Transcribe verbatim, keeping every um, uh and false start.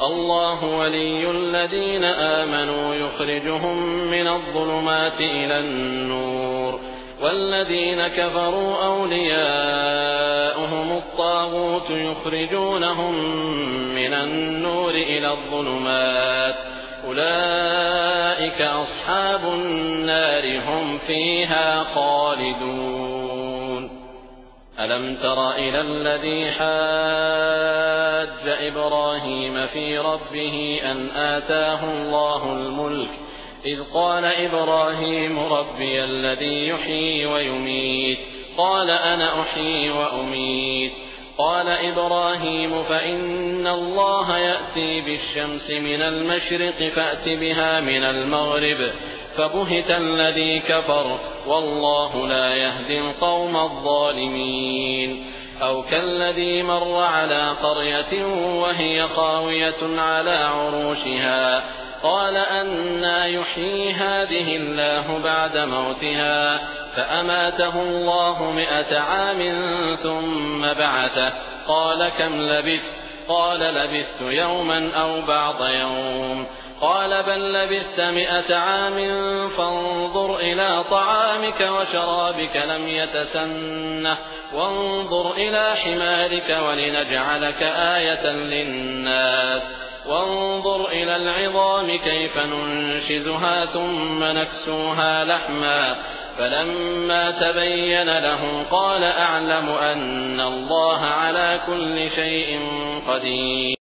الله ولي الذين آمنوا يخرجهم من الظلمات إلى النور والذين كفروا أولياؤهم الطاغوت يخرجونهم من النور إلى الظلمات أولئك أصحاب النار هم فيها خالدون. ألم تر إلى الذي حاج إبراهيم في ربه أن آتاه الله الملك إذ قال إبراهيم ربي الذي يحيي ويميت قال أنا أحيي وأميت قال إبراهيم فإن الله يأتي بالشمس من المشرق فأت بها من المغرب فبهت الذي كفر والله لا يهدي القوم الظالمين. أو كالذي مر على قرية وهي خاوية على عروشها قال أنى يحيي هذه الله بعد موتها فأماته الله مئة عام ثم بعثه قال كم لبثت قال لبثت يوما أو بعض يوم قال بل لبثت مئة عام فانظر إلى طعامك وشرابك لم يتسنه وانظر إلى حمارك ولنجعلك آية للناس وانظر إلى العظام كيف ننشزها ثم نكسوها لحما فلما تبين له قال أعلم أن الله على كل شيء قدير.